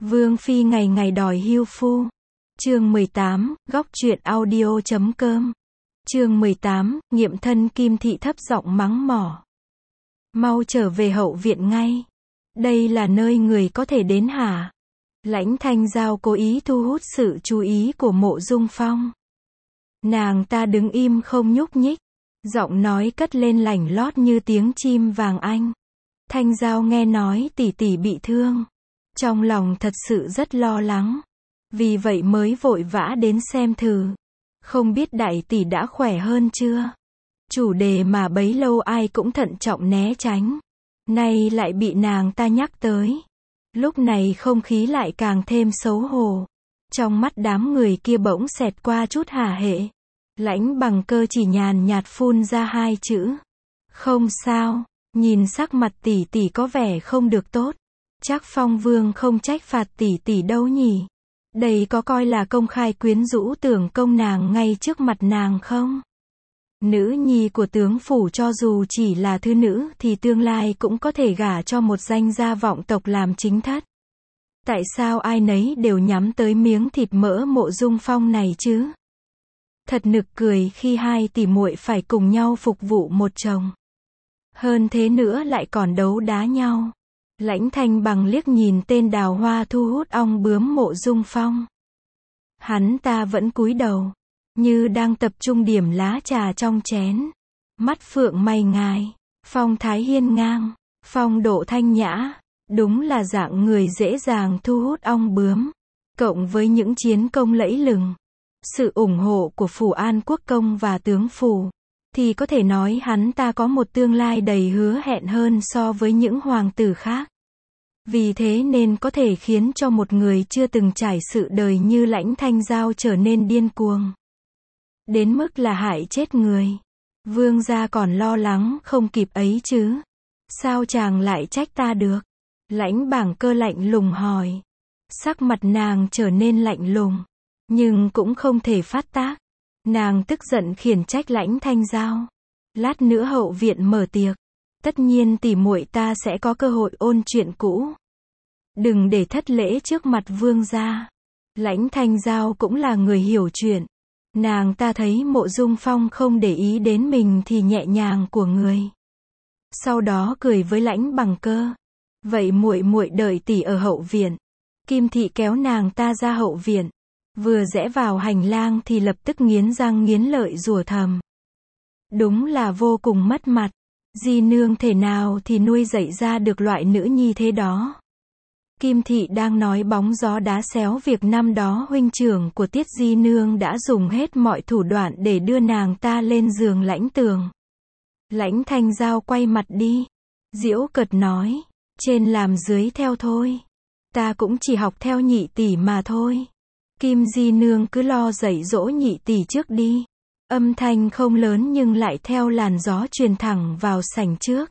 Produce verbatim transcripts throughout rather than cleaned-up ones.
Vương phi ngày ngày đòi hưu phu. Chương mười tám, góc truyện audio chấm com. Chương mười tám, nghiệm thân Kim thị thấp giọng mắng mỏ. Mau trở về hậu viện ngay. Đây là nơi người có thể đến hả? Lãnh Thanh Giao cố ý thu hút sự chú ý của Mộ Dung Phong. Nàng ta đứng im không nhúc nhích, giọng nói cất lên lảnh lót như tiếng chim vàng anh. Thanh Giao nghe nói tỷ tỷ bị thương, trong lòng thật sự rất lo lắng, vì vậy mới vội vã đến xem thử. Không biết đại tỷ đã khỏe hơn chưa? Chủ đề mà bấy lâu ai cũng thận trọng né tránh, nay lại bị nàng ta nhắc tới. Lúc này không khí lại càng thêm xấu hổ. Trong mắt đám người kia bỗng xẹt qua chút hả hệ. Lãnh Bằng Cơ chỉ nhàn nhạt phun ra hai chữ. Không sao, nhìn sắc mặt tỷ tỷ có vẻ không được tốt. Chắc Phong Vương không trách phạt tỷ tỷ đâu nhỉ? Đây có coi là công khai quyến rũ tưởng công nàng ngay trước mặt nàng không? Nữ nhi của tướng phủ cho dù chỉ là thư nữ thì tương lai cũng có thể gả cho một danh gia vọng tộc làm chính thất. Tại sao ai nấy đều nhắm tới miếng thịt mỡ Mộ Dung Phong này chứ? Thật nực cười khi hai tỷ muội phải cùng nhau phục vụ một chồng. Hơn thế nữa lại còn đấu đá nhau. Lãnh Thanh Bằng liếc nhìn tên đào hoa thu hút ong bướm Mộ Dung Phong. Hắn ta vẫn cúi đầu, như đang tập trung điểm lá trà trong chén. Mắt phượng mày ngài, phong thái hiên ngang, phong độ thanh nhã, đúng là dạng người dễ dàng thu hút ong bướm. Cộng với những chiến công lẫy lừng, sự ủng hộ của Phủ An Quốc công và tướng phủ, thì có thể nói hắn ta có một tương lai đầy hứa hẹn hơn so với những hoàng tử khác. Vì thế nên có thể khiến cho một người chưa từng trải sự đời như Lãnh Thanh Giao trở nên điên cuồng. Đến mức là hại chết người. Vương gia còn lo lắng không kịp ấy chứ. Sao chàng lại trách ta được? Lãnh Bảng Cơ lạnh lùng hỏi. Sắc mặt nàng trở nên lạnh lùng, nhưng cũng không thể phát tác. Nàng tức giận khiển trách Lãnh Thanh Giao. Lát nữa hậu viện mở tiệc, tất nhiên tỷ muội ta sẽ có cơ hội ôn chuyện cũ. Đừng để thất lễ trước mặt vương gia. Lãnh Thanh Giao cũng là người hiểu chuyện. Nàng ta thấy Mộ Dung Phong không để ý đến mình thì nhẹ nhàng của người. Sau đó cười với Lãnh Bằng Cơ. Vậy muội muội đợi tỷ ở hậu viện. Kim thị kéo nàng ta ra hậu viện. Vừa rẽ vào hành lang thì lập tức nghiến răng nghiến lợi rủa thầm. Đúng là vô cùng mất mặt. Di nương thể nào thì nuôi dạy ra được loại nữ nhi thế đó. Kim thị đang nói bóng gió đá xéo việc năm đó huynh trưởng của Tiết Di nương đã dùng hết mọi thủ đoạn để đưa nàng ta lên giường Lãnh Tường. Lãnh Thanh Giao quay mặt đi, giễu cợt nói, trên làm dưới theo thôi. Ta cũng chỉ học theo nhị tỷ mà thôi. Kim Di nương cứ lo dạy dỗ nhị tỷ trước đi. Âm thanh không lớn nhưng lại theo làn gió truyền thẳng vào sảnh trước,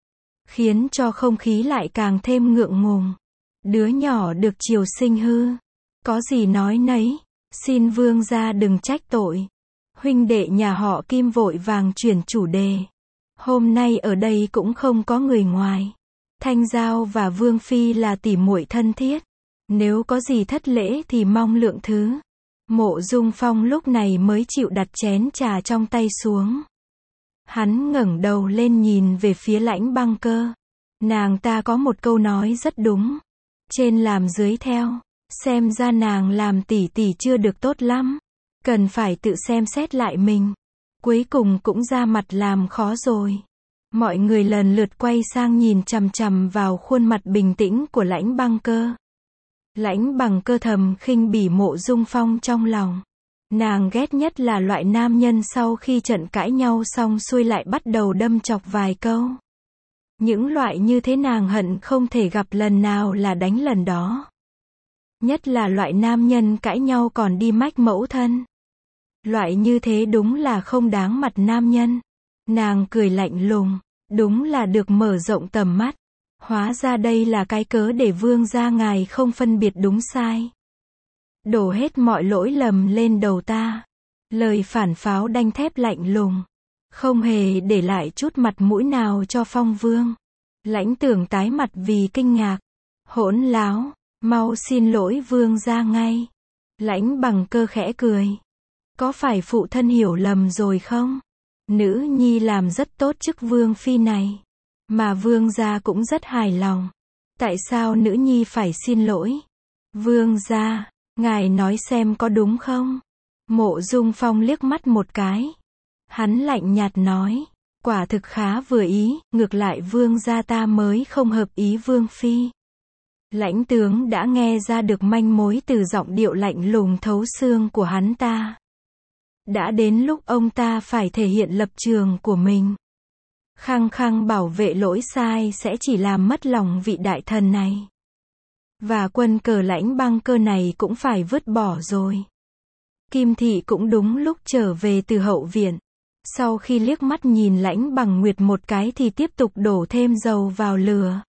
khiến cho không khí lại càng thêm ngượng ngùng. Đứa nhỏ được chiều sinh hư, có gì nói nấy, xin vương gia đừng trách tội. Huynh đệ nhà họ Kim vội vàng chuyển chủ đề. Hôm nay ở đây cũng không có người ngoài. Thanh Giao và Vương phi là tỷ muội thân thiết, nếu có gì thất lễ thì mong lượng thứ. Mộ Dung Phong lúc này mới chịu đặt chén trà trong tay xuống. Hắn ngẩng đầu lên nhìn về phía Lãnh Băng Cơ. Nàng ta có một câu nói rất đúng. Trên làm dưới theo. Xem ra nàng làm tỷ tỷ chưa được tốt lắm. Cần phải tự xem xét lại mình. Cuối cùng cũng ra mặt làm khó rồi. Mọi người lần lượt quay sang nhìn chằm chằm vào khuôn mặt bình tĩnh của Lãnh Băng Cơ. Lãnh Bằng Cơ thầm khinh bỉ Mộ Dung Phong trong lòng. Nàng ghét nhất là loại nam nhân sau khi trận cãi nhau xong xuôi lại bắt đầu đâm chọc vài câu. Những loại như thế nàng hận không thể gặp lần nào là đánh lần đó. Nhất là loại nam nhân cãi nhau còn đi mách mẫu thân. Loại như thế đúng là không đáng mặt nam nhân. Nàng cười lạnh lùng, đúng là được mở rộng tầm mắt. Hóa ra đây là cái cớ để vương gia ngài không phân biệt đúng sai. Đổ hết mọi lỗi lầm lên đầu ta. Lời phản pháo đanh thép lạnh lùng, không hề để lại chút mặt mũi nào cho Phong Vương. Lãnh Tưởng tái mặt vì kinh ngạc. Hỗn láo, Mau xin lỗi vương gia ngay. Lãnh Bằng Cơ khẽ cười. Có phải phụ thân hiểu lầm rồi không? Nữ nhi làm rất tốt chức vương phi này. Mà vương gia cũng rất hài lòng. Tại sao nữ nhi phải xin lỗi? Vương gia, ngài nói xem có đúng không? Mộ Dung Phong liếc mắt một cái. Hắn lạnh nhạt nói. Quả thực khá vừa ý, ngược lại vương gia ta mới không hợp ý vương phi. Lãnh tướng đã nghe ra được manh mối từ giọng điệu lạnh lùng thấu xương của hắn ta. Đã đến lúc ông ta phải thể hiện lập trường của mình. Khăng khăng bảo vệ lỗi sai sẽ chỉ làm mất lòng vị đại thần này. Và quân cờ Lãnh Băng Cơ này cũng phải vứt bỏ rồi. Kim Thị cũng đúng lúc trở về từ hậu viện. Sau khi liếc mắt nhìn Lãnh Bằng Nguyệt một cái thì tiếp tục đổ thêm dầu vào lửa.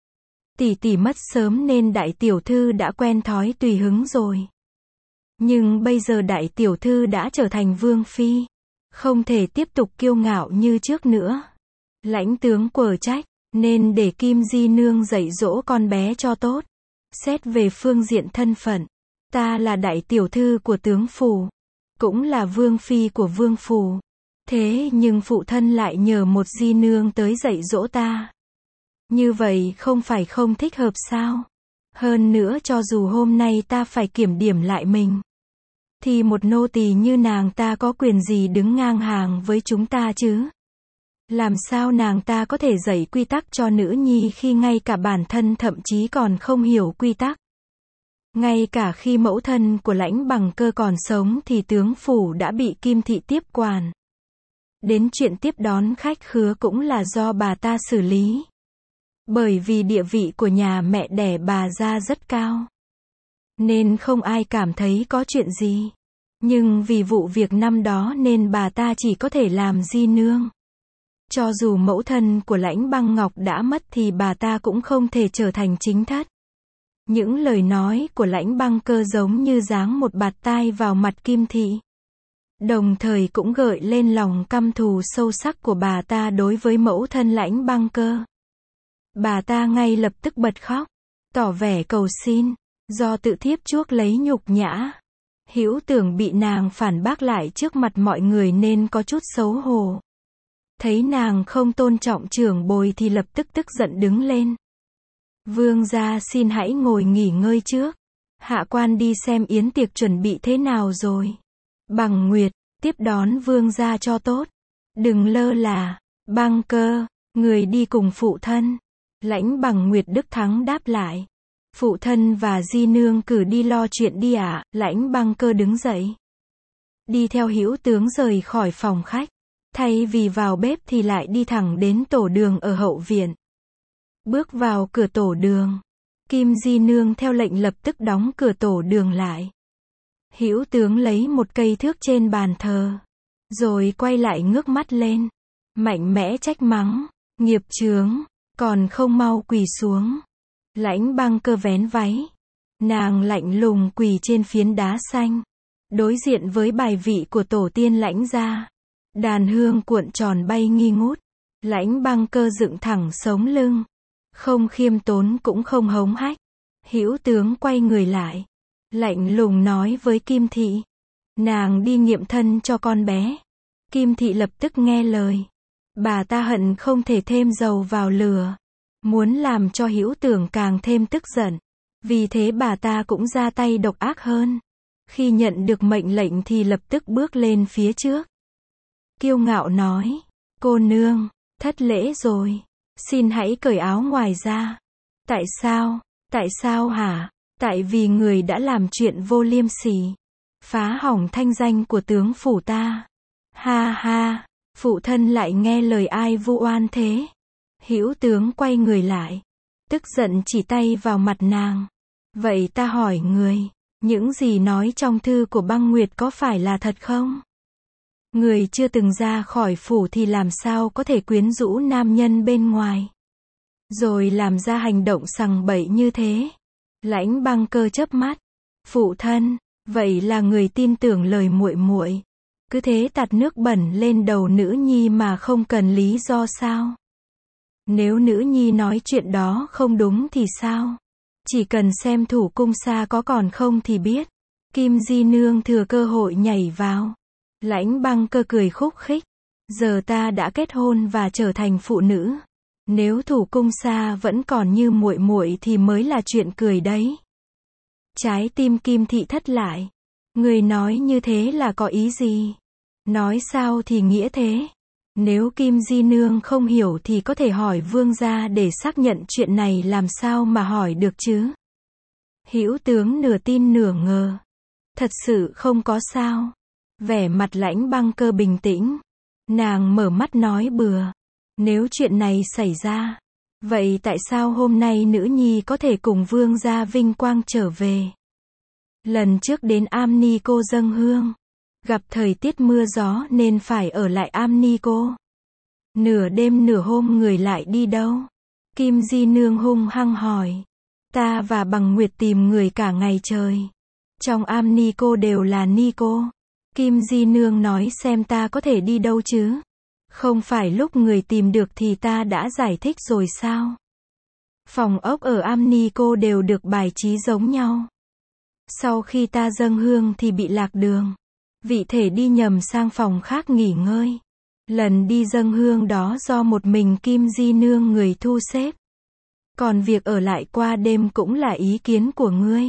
Tỷ tỷ mất sớm nên đại tiểu thư đã quen thói tùy hứng rồi. Nhưng bây giờ đại tiểu thư đã trở thành vương phi. Không thể tiếp tục kiêu ngạo như trước nữa. Lãnh tướng quở trách, nên để Kim Di Nương dạy dỗ con bé cho tốt. Xét về phương diện thân phận, ta là đại tiểu thư của tướng phủ. Cũng là vương phi của vương phủ. Thế nhưng phụ thân lại nhờ một di nương tới dạy dỗ ta. Như vậy không phải không thích hợp sao? Hơn nữa cho dù hôm nay ta phải kiểm điểm lại mình, thì một nô tỳ như nàng ta có quyền gì đứng ngang hàng với chúng ta chứ? Làm sao nàng ta có thể dạy quy tắc cho nữ nhi khi ngay cả bản thân thậm chí còn không hiểu quy tắc? Ngay cả khi mẫu thân của Lãnh Bằng Cơ còn sống thì tướng phủ đã bị Kim Thị tiếp quản. Đến chuyện tiếp đón khách khứa cũng là do bà ta xử lý. Bởi vì địa vị của nhà mẹ đẻ bà ra rất cao. Nên không ai cảm thấy có chuyện gì. Nhưng vì vụ việc năm đó nên bà ta chỉ có thể làm di nương. Cho dù mẫu thân của Lãnh Băng Ngọc đã mất thì bà ta cũng không thể trở thành chính thất. Những lời nói của Lãnh Băng Cơ giống như giáng một bạt tai vào mặt Kim Thị. Đồng thời cũng gợi lên lòng căm thù sâu sắc của bà ta đối với mẫu thân Lãnh Băng Cơ. Bà ta ngay lập tức bật khóc, tỏ vẻ cầu xin, do tự thiếp chuốc lấy nhục nhã. Hữu Tưởng bị nàng phản bác lại trước mặt mọi người nên có chút xấu hổ. Thấy nàng không tôn trọng trưởng bối thì lập tức tức giận đứng lên. Vương gia xin hãy ngồi nghỉ ngơi trước. Hạ quan đi xem yến tiệc chuẩn bị thế nào rồi. Bằng Nguyệt, tiếp đón vương gia cho tốt. Đừng lơ là. Băng Cơ, người đi cùng phụ thân. Lãnh Bằng Nguyệt Đức Thắng đáp lại. Phụ thân và di nương cử đi lo chuyện đi ạ. À? Lãnh Băng Cơ đứng dậy, đi theo Hữu Tướng rời khỏi phòng khách. Thay vì vào bếp thì lại đi thẳng đến tổ đường ở hậu viện. Bước vào cửa tổ đường, Kim Di Nương theo lệnh lập tức đóng cửa tổ đường lại. Hữu Tướng lấy một cây thước trên bàn thờ, rồi quay lại ngước mắt lên, mạnh mẽ trách mắng, nghiệp chướng, còn không mau quỳ xuống. Lãnh Băng Cơ vén váy, nàng lạnh lùng quỳ trên phiến đá xanh, đối diện với bài vị của tổ tiên Lãnh gia. Đàn hương cuộn tròn bay nghi ngút. Lãnh Băng Cơ dựng thẳng sống lưng, không khiêm tốn cũng không hống hách. Hữu Tướng quay người lại, lạnh lùng nói với Kim Thị, nàng đi nghiệm thân cho con bé. Kim Thị lập tức nghe lời. Bà ta hận không thể thêm dầu vào lửa, muốn làm cho Hữu Tưởng càng thêm tức giận. Vì thế bà ta cũng ra tay độc ác hơn. Khi nhận được mệnh lệnh thì lập tức bước lên phía trước, kiêu ngạo nói, cô nương, thất lễ rồi, xin hãy cởi áo ngoài ra. Tại sao, tại sao hả? Tại vì người đã làm chuyện vô liêm sỉ, phá hỏng thanh danh của tướng phủ ta. Ha ha, phụ thân lại nghe lời ai vu oan thế? Hữu Tướng quay người lại, tức giận chỉ tay vào mặt nàng. Vậy ta hỏi người, những gì nói trong thư của Băng Nguyệt có phải là thật không? Người chưa từng ra khỏi phủ thì làm sao có thể quyến rũ nam nhân bên ngoài, rồi làm ra hành động sằng bậy như thế? Lãnh Băng Cơ chớp mắt. Phụ thân, vậy là người tin tưởng lời muội muội, cứ thế tạt nước bẩn lên đầu nữ nhi mà không cần lý do sao? Nếu nữ nhi nói chuyện đó không đúng thì sao? Chỉ cần xem thủ cung xa có còn không thì biết. Kim Di Nương thừa cơ hội nhảy vào. Lãnh Băng Cơ cười khúc khích. Giờ ta đã kết hôn và trở thành phụ nữ. Nếu thủ cung xa vẫn còn như muội muội thì mới là chuyện cười đấy. Trái tim Kim Thị thất lại. Người nói như thế là có ý gì? Nói sao thì nghĩa thế. Nếu Kim Di Nương không hiểu thì có thể hỏi vương gia để xác nhận chuyện này, làm sao mà hỏi được chứ? Hữu tướng nửa tin nửa ngờ. Thật sự không có sao. Vẻ mặt Lãnh Băng Cơ bình tĩnh. Nàng mở mắt nói bừa. Nếu chuyện này xảy ra, vậy tại sao hôm nay nữ nhi có thể cùng vương gia vinh quang trở về? Lần trước đến Am Ni Cô dâng hương, gặp thời tiết mưa gió nên phải ở lại Am Ni Cô. Nửa đêm nửa hôm người lại đi đâu? Kim Di Nương hung hăng hỏi. Ta và Bằng Nguyệt tìm người cả ngày trời. Trong Am Ni Cô đều là Ni Cô. Kim Di Nương nói xem ta có thể đi đâu chứ? Không phải lúc người tìm được thì ta đã giải thích rồi sao? Phòng ốc ở Am Ni Cô đều được bài trí giống nhau. Sau khi ta dâng hương thì bị lạc đường. Vị thể đi nhầm sang phòng khác nghỉ ngơi. Lần đi dâng hương đó do một mình Kim Di Nương người thu xếp. Còn việc ở lại qua đêm cũng là ý kiến của ngươi.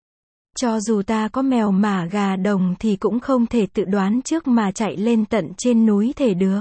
Cho dù ta có mèo mả gà đồng thì cũng không thể tự đoán trước mà chạy lên tận trên núi thể được.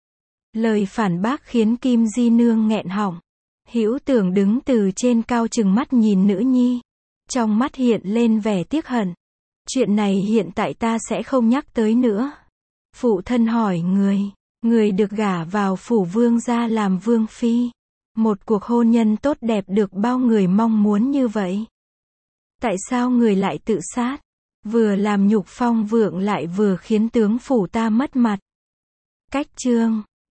Lời phản bác khiến Kim Di Nương nghẹn họng. Hữu Tưởng đứng từ trên cao trừng mắt nhìn nữ nhi. Trong mắt hiện lên vẻ tiếc hận. Chuyện này hiện tại ta sẽ không nhắc tới nữa. Phụ thân hỏi người. Người được gả vào phủ vương gia làm vương phi. Một cuộc hôn nhân tốt đẹp được bao người mong muốn như vậy. Tại sao người lại tự sát? Vừa làm nhục Phong Vượng lại vừa khiến tướng phủ ta mất mặt. Cách chương